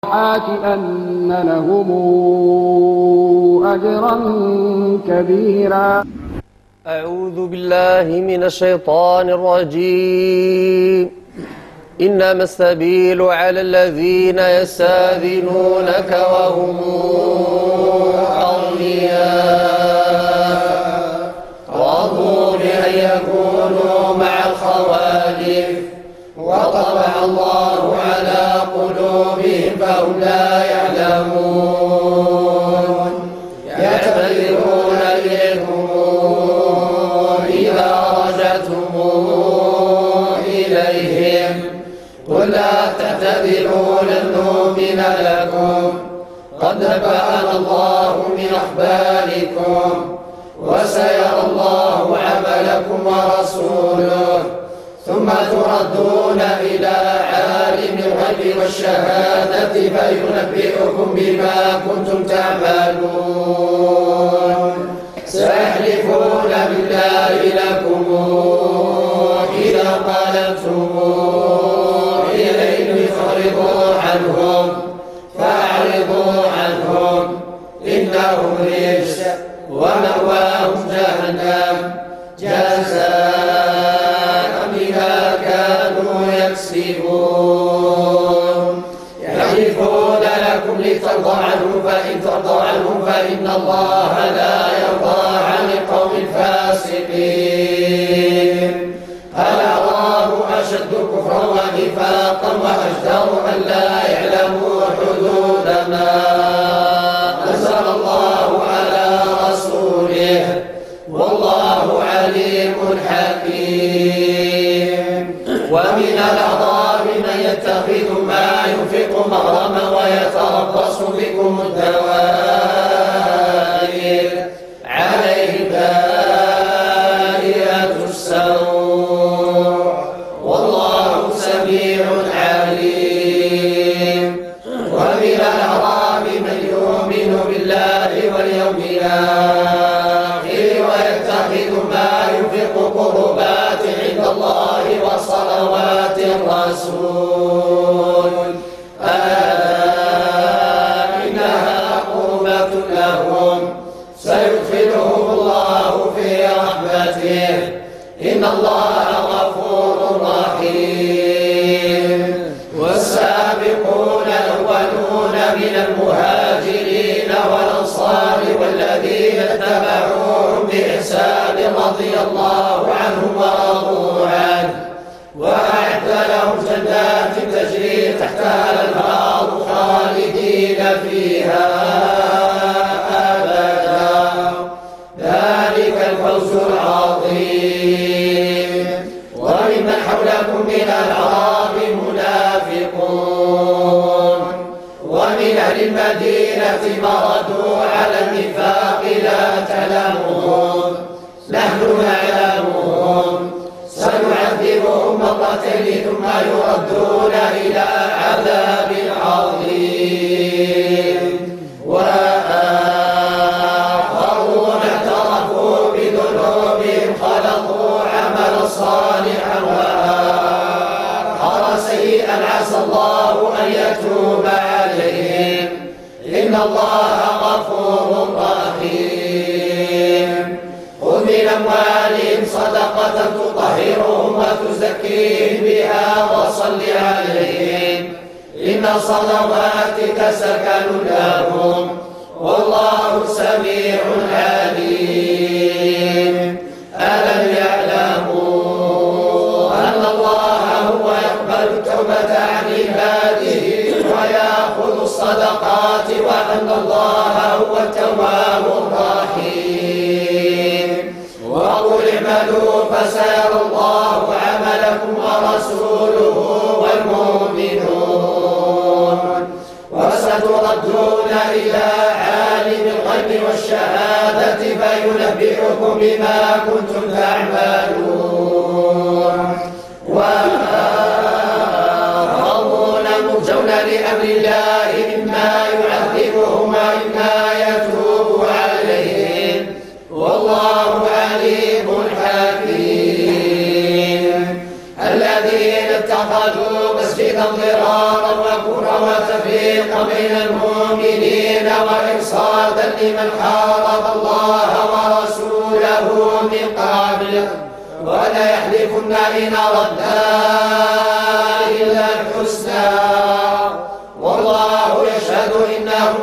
أن لهم أجرا كبيرا. أعوذ بالله من الشيطان الرجيم. إنما السبيل على الذين يستأذنونك وهم أغنياء رضوا بأن يكونوا مع الخوالف وطبع الله على قلوبهم فهم لا يعلمون. يعتذرون إليكم إذا رجعتم إليهم قل لا تعتذروا لن نؤمن لكم قد نبأنا الله من أخباركم وسيرى الله عملكم ورسوله ثم تردون إلى عالم الغيب والشهادة فينبئكم بما كنتم تعملون. سيحلفون بالله لكم إذا قالتم إليهم فاعرضوا عنهم إنهم رجس ومأواهم جهنم جزاء بما كانوا يكسبون. يحلفون لكم لترضوا عنهم فإن ترضوا عنهم فإن الله لا يرضى عن القوم الفاسقين. الأعراب أشد كفرا ونفاقا وأجدر أن لا يعلموا حدود ما أنزل الله على رسوله والله عليم حكيم. ومن الأعراب من يتخذ ما ينفق مغرما ويتربص بكم الدوائر عليهم دائرة السوء والله سميع عليم. ومن الأعراب من يؤمن بالله واليوم الآخر ويتخذ ما ينفق قربات عند الله وصلوات الرسول إنها قربة لهم سيدخلهم الله في رحمته إن الله غفور رحيم. والسابقون الأولون من المهاجرين والأنصار والذين اتبعوهم بإحسان رضي الله عنهم ورضوا عنه وأعد لهم جنات تجري تحتها الأنهار خالدين فيها أبدا ذلك الفوز العظيم. وممن حولكم من الأعراب منافقون ومن أهل المدينة مردوا على النفاق لا تعلمون نحن نعلمهم سنعذبهم مرتين ثم يردون إلى عذاب عظيم. وآخرون اعترفوا بذنوبهم خلقوا عملا صالحا وآخر سيئا عسى الله أن يتوب عليهم إن الله غفور رحيم. خذ من أموالهم صدقة تطهرهم وتزكيهم بها وصل عليهم إن صلواتك سكن لهم والله سميع عليم. ألم يعلموا أن الله هو يقبل التوبة عن عباده ويأخذ الصدقات وأن الله هو التواب الرحيم. وقل اعملوا فسيرى الله عملكم ورسوله والمؤمنون وستردون إلى عالم الغيب والشهادة فينبئكم بما كنتم تعملون. وآخرون مرجون لأمر الله إما يعذبهم وإما يتوب عليهم والله عليم حكيم. الذين اتخذوا مسجدا المسجد ضرارا وكفرا وتفريقا بين المؤمنين وإرصادا لمن حارب الله ورسوله من قبل وليحلفن إن أردنا إلا الحسنى والله يشهد إنهم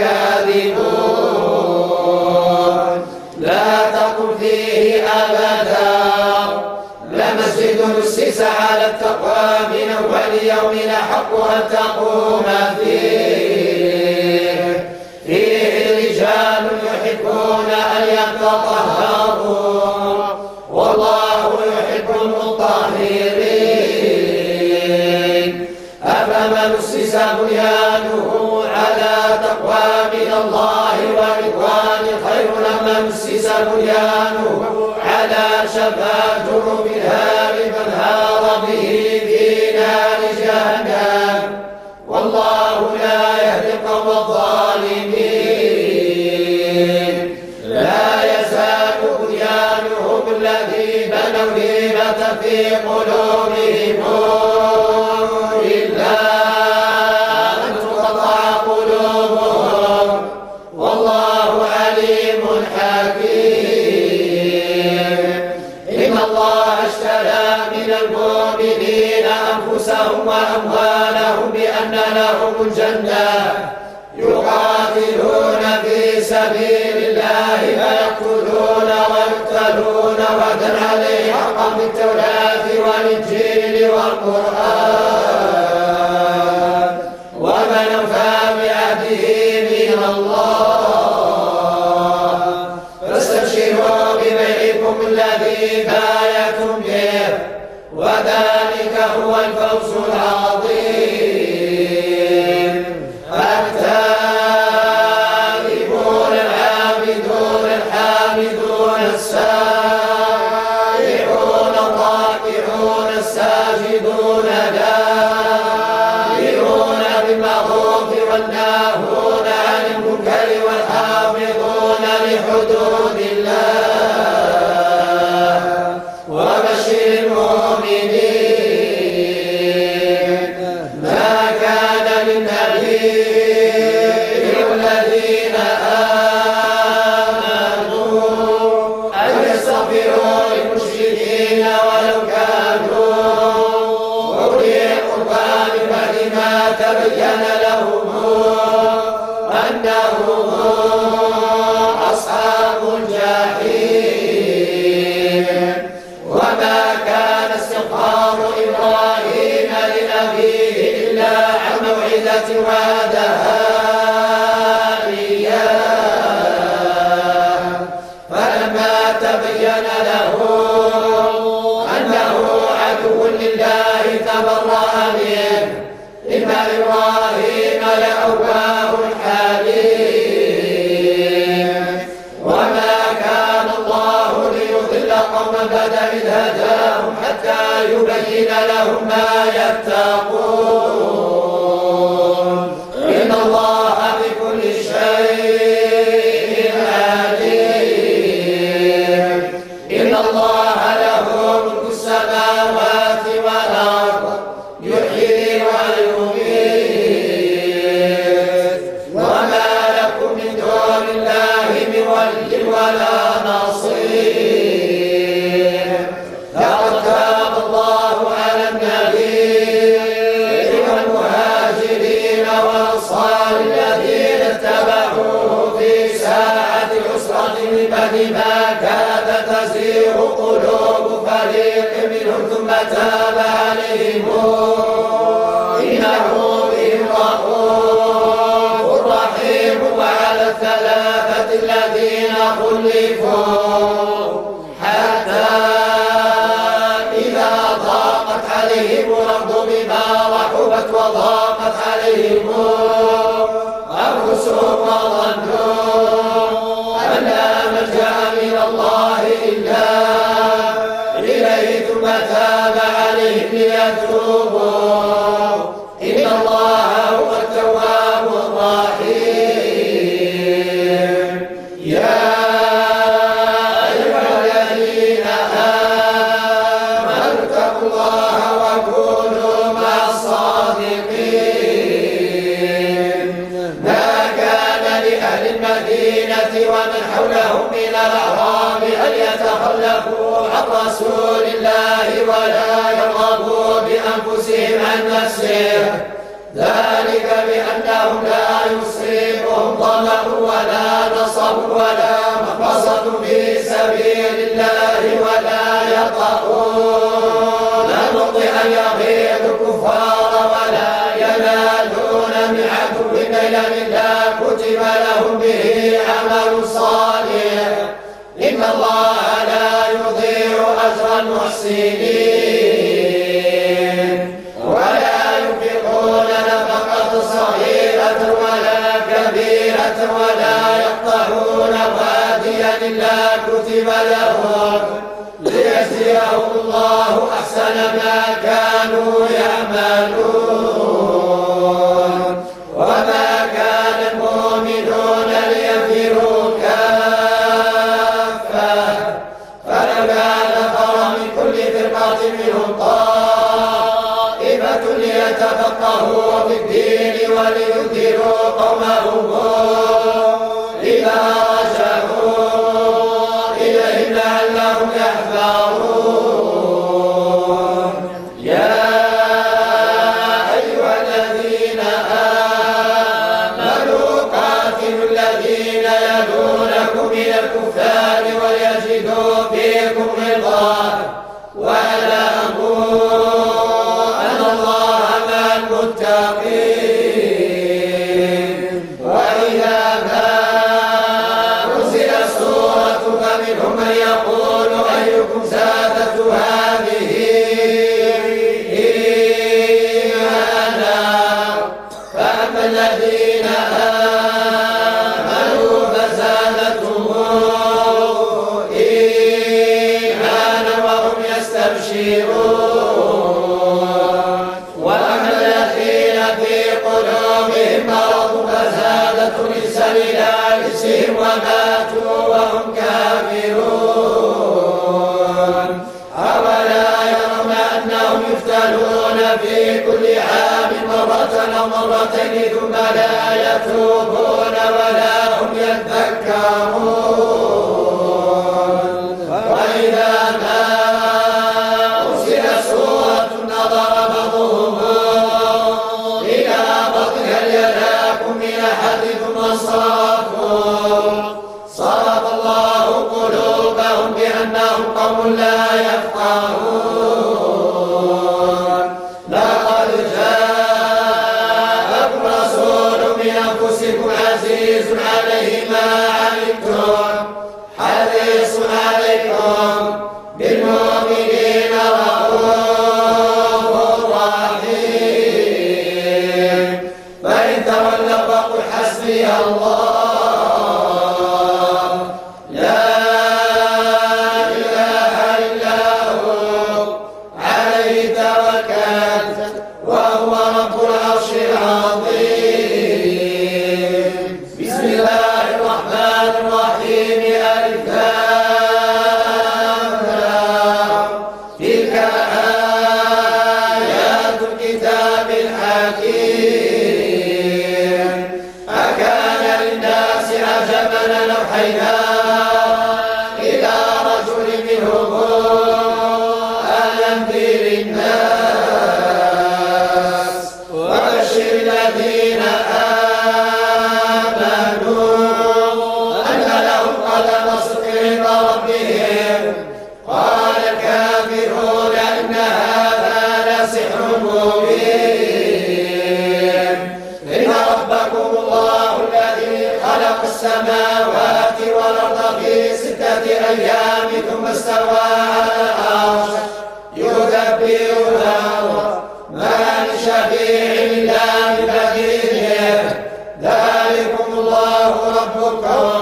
لكاذبون لا تقم فيه أبدا لمسجد أسس على التقوى من أول يوم أحق أن تقوم فيه رجال يحبون أن يتطهروا والله يحب المطهرين أفمن أسس بنيانه على تقوى من الله ورضوان خير من أسس بنيانه على شفا جرف هار فانهار به في نار جهنم والله لا يهدي القوم الظالمين لا يزال بنيانهم الذي بنوا ريبة في قلوبهم إلا أن تقطع قلوبهم والله عليم حكيم إن الله اشترى من المؤمنين أنفسهم وأموالهم بأن لهم الجنة يقاتلون في سبيل الله فيقتلون ويقتلون وعدا عليه حقا بالتوراة والإنجيل والقرآن ومن أوفى بعهده من الله فاستبشروا ببيعكم الذي بايعتم به وذلك هو الفوز العظيم التائبون العابدون الحامدون السائحون الراكعون الساجدون الآمرون بالمعروف والناهون عن المنكر والحافظون لحدود الله وبشر المؤمنين ما كان للنبي والذين آمنوا أن يستغفروا للمشركين ولو كانوا أولي القربى من بعد ما تبين لهم أنهم أصحاب الجحيم وما كان استغفار إبراهيم لأبيه إلا عن موعدة وعدها إياه فلما تبين له أنه عدو لله تبرأ منه إن إبراهيم لأواه حليم وما كان الله ليضل قوما بعد إذ هداهم حتى يبين لهم ما يتقون إن الله بكل شيء عليم إن الله له ملك السماوات والأرض يحيي ويميت وما لكم من دون الله من ولي ولا نصير لقد تاب الله على النبي والمهاجرين والأنصار الذين اتبعوه في ساعة العسرة من بعد ما كاد تزيغ قلوب فريق منهم ثم تاب عليهم إنه بهم رؤوف رحيم وعلى الثلاثة الذين خلفوا حتى إذا ضاقت عليهم الأرض بما رحبت وضاقت عليهم أنفسهم وظنوا أن لا ملجأ من الله إلا إليه ثم تاب عليهم ليتوبوا إن الله هو التواب الرحيم يا أيها الذين آمنوا اتقوا الله وكونوا مع الصالحين المدينة ومن حولهم من الأعراب أن يتخلفوا عن رسول الله ولا يرغبوا بأنفسهم عن نفسه، ذلك بأنهم لا يصيبهم ظمأ ولا نصب ولا مخمصة في سبيل الله ولا يطؤون موطئا يغيظ الكفار ولا ينالون من عدو نيلا إلا كتب لهم به عمل صالح، إن الله لا يضيع أجر المحسنين. ولا ينفقون نفقة صغيرة ولا كبيرة ولا يقطعون واديا إلا كتب لهم ليجزيهم الله أحسن ما كانوا يعملون. وما كان المؤمنون لينفروا كافة فلولا نفر من كل فرقة منهم طائفة ليتفقهوا في الدين ولينذروا قومهم إذا رجعوا إليهم لعلهم يحذرون. يا أيها الذين آمنوا قاتلوا الذين يلونكم من الكفار وليجدوا فيكم غلظة واعلموا أن الله مع المتقين. وإذا ما أنزلت سورة فمنهم من يقول أيكم زادته هذه إيمانا، فأما الذين آمنوا فزادتهم إيمانا وهم يستبشرون، وأما الذين في قلوبهم مرض فزادتهم رجسا إلى رجسهم وماتوا وهم كافرون. أولا يرون أنهم يفتنون في كل عام مرة أو مرتين ثم لا يتوبون ولا هم يذكرون. وإذا ما أنزلت سورة نظر بعضهم إلى بعض هل يراكم من أحد ثم صرف الله قلوبهم بأنهم قوم لا يفقهون. لقد جاءكم رسول من أنفسكم عزيز عليه ما عنتم حريص عليكم بالمؤمنين رؤوف رحيم. فإن تولوا فقل حسبي الله لا إله إلا هو عليه توكلت وهو رب العرش العظيم. بسم الله الرحمن الرحيم. ألف لام را. تلك آيات الكتاب الحكيم. أكان للناس عجبا أن أوحينا إلى رجل منهم أن أنذر الناس وبشر الذين آمنوا أن لهم قدم صدق عند ربهم. قال الكافرون إن هذا لسحر مبين. إن ربكم الله الذي خلق السماوات والأرض في 6 أيام ثم استوى على العرش يدبر الأمر ما من شفيع إلا بإذنه. ذلكم الله ربكم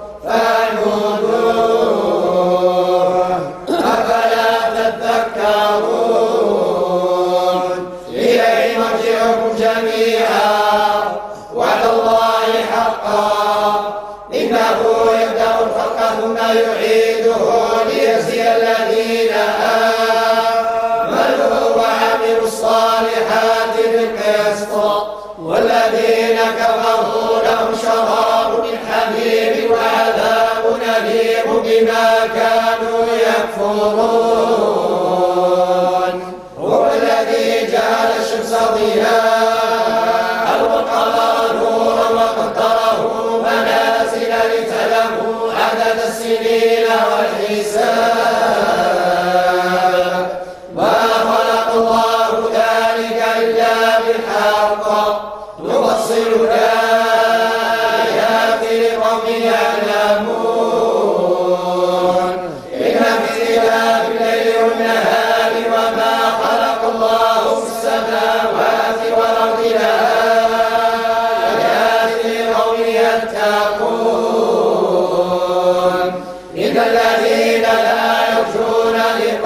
فاعبدوه أفلا تذكرون. إليه مرجعكم جميعا وعلى الله حقا إنه يبدأ الخلق ثم يعيده ليجزي الذين آمنوا وعملوا الصالحات بالقسط والذين كفروا لهم شراب من حميم الموازين والحساب. ما خلق الله ذلك إلا بالحق يفصل الآيات لقوم يعلمون. إن في اختلاف الليل والنهار وما خلق الله في السماوات والأرض لآيات لقوم يتقون. إن الذين لا يرجون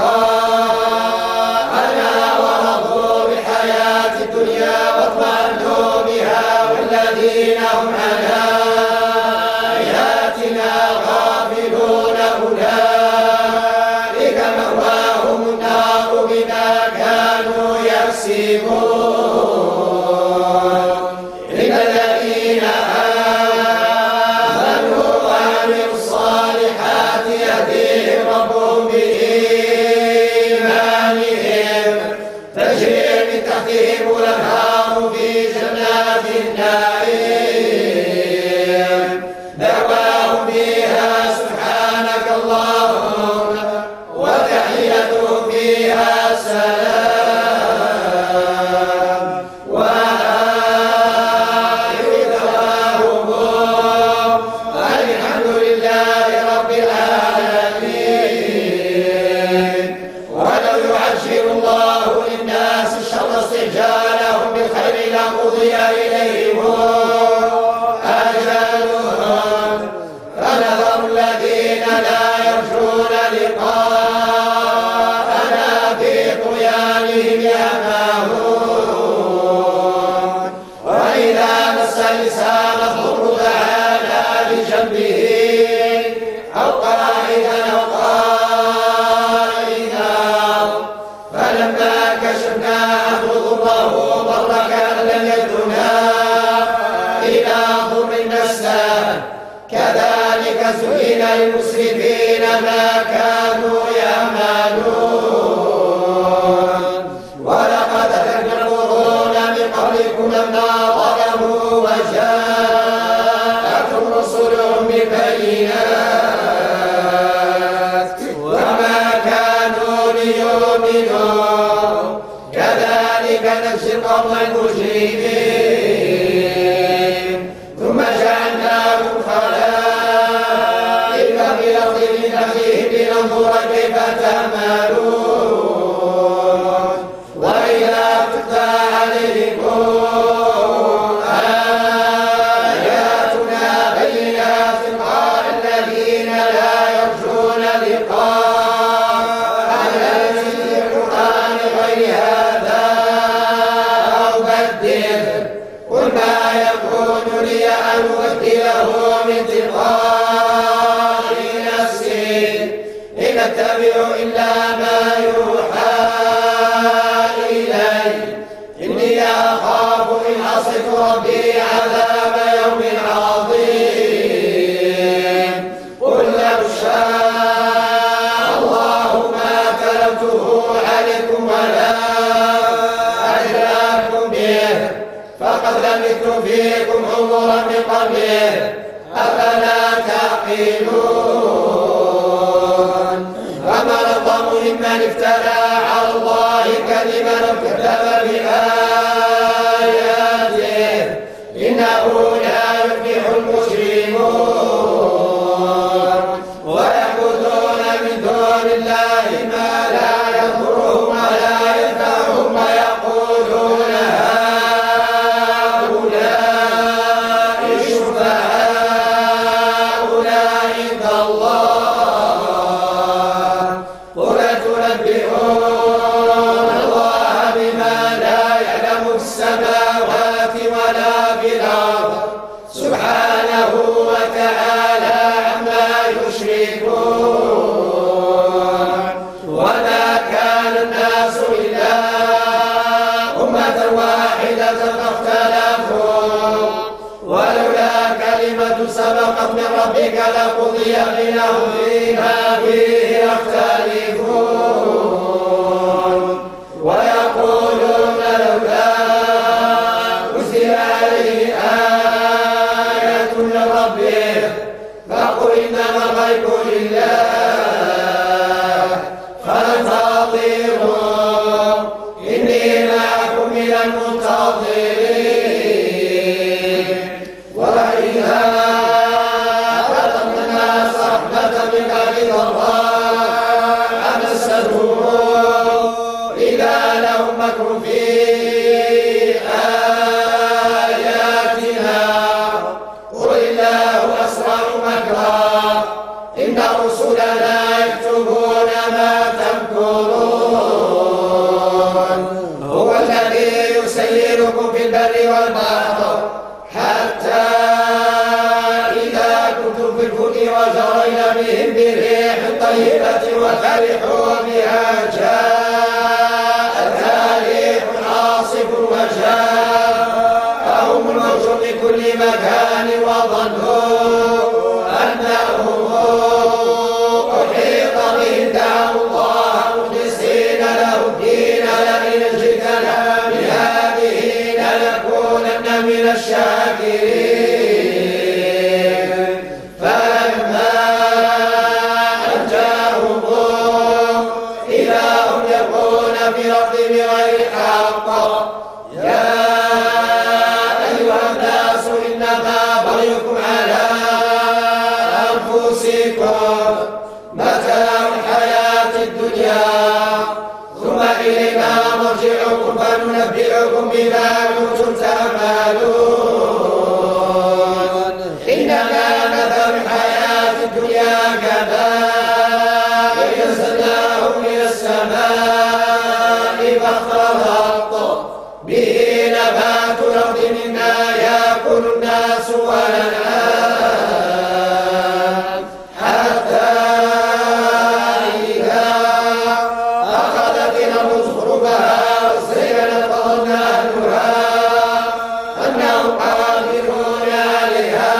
لقاءنا ورضوا بالحياة الدنيا واطمأنوا بها والذين هم عن آياتنا غافلون أولئك مأواهم النار بما كانوا يكسبون. إن الذين آمنوا وعملوا الصالحات يهديهم ربهم بإيمانهم تجري من تحتهم الأنهار في جنات النعيم دعواهم فيها سبحانك اللهم وتحيتهم فيها سلام وآخر دعواهم أن الحمد لله رب العالمين. ولو يعجل الله للناس الشر استعجالهم بالخير لقضي إليهم أجلهم فنذر الذين لا يرجون لقاءنا في طغيانهم يعمهون. وإذا مس الإنسان الضر دعانا لجنبه أو قاعدا أو قائدا فلما كشفنا عنه ضره ضر كأن لم يدعنا إلى ضر مسه كذلك زين للمسرفين ما كانوا يعملون. ولقد أهلكنا القرون من قبلكم لما ظلموا وجاءتهم رسلهم بالبينات وما كانوا ليؤمنوا كذلك نجزي القوم المجرمين. ثم جعلناكم خلائف في الأرض من بعدهم لننظر كيف تعملون. وإذا تتلى عليكم آياتنا بينات قال الذين لا يرجون لقاءنا في القرآن غير هذا أو بدل قل ما يكون لي أن أبدله من تلقاء نفسي إن أتبع إلا ما يوحى إلي إني أخاف إن عصيت ربي عذاب يوم عظيم. قل لو شاء الله ما تلوته عليكم ولا أدراكم به فقد لبثت فيكم عمرا من قبله أفلا تعقلون. فمن أظلم ممن افترى على الله كذبا أو كذب بآياته إنه لا يفلح المجرمون. ويعبدون من دون الله ما لا يضرهم ولا ينفعهم ويقولون هؤلاء شفعاؤنا عند الله قل تنبئون الله بما لا يعلم في السماوات ولا في الأرض سبحانه وتعالى عما يشركون. وما كان الناس إلا أمة واحدة فاختلفوا ولولا كلمة سبقت من ربك لقضي بينهم فيما فيه يختلفون. ويقولون لولا أنزل عليه آية من ربه فقل إنما الغيب لله قل الله أسرع مكرا إن رسلنا يكتبون ما تمكرون هو الذي يسيركم في البر والبحر حتى إذا كنتم في الفلك وجرين بهم بريح طيبة وفرحوا بها جاءتها ريح عاصف وجاءهم الموج من كل مكان وظنوا أنهم أحيط بهم دعوا الله مخلصين له الدين لئن جئتنا بهذه لنكونن من الشاكرين فلما أنجاهم إذا هم يبغون في الأرض بغير حق يا أيها الناس إنما بغيكم على أنفسكم متاع الحياة الدنيا ثم إلينا مرجعكم فننبئكم بما كنتم تعملون إنما مثل الحياة الدنيا كماء أنزلناه من السماء فاختلط به نبات الأرض مما يأكل الناس والأنعام حتى إذا أخذت الأرض زخرفها وزينت وظن أهلها أنهم قادرون عليها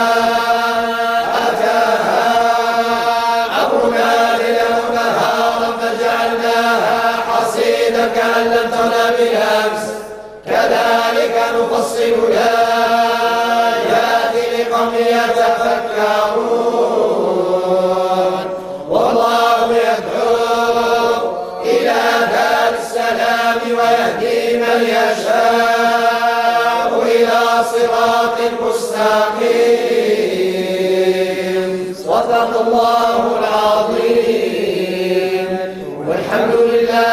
أتاها أمرنا ليلا ونهارا فجعلناها حصيدا كأن لم تغن بالأمس كذلك نفصل الآيات لقوم يتفكرون والله يدعو إلى دار السلام ويهدي من يشاء إلى صراط مستقيم صدق الله العظيم والحمد لله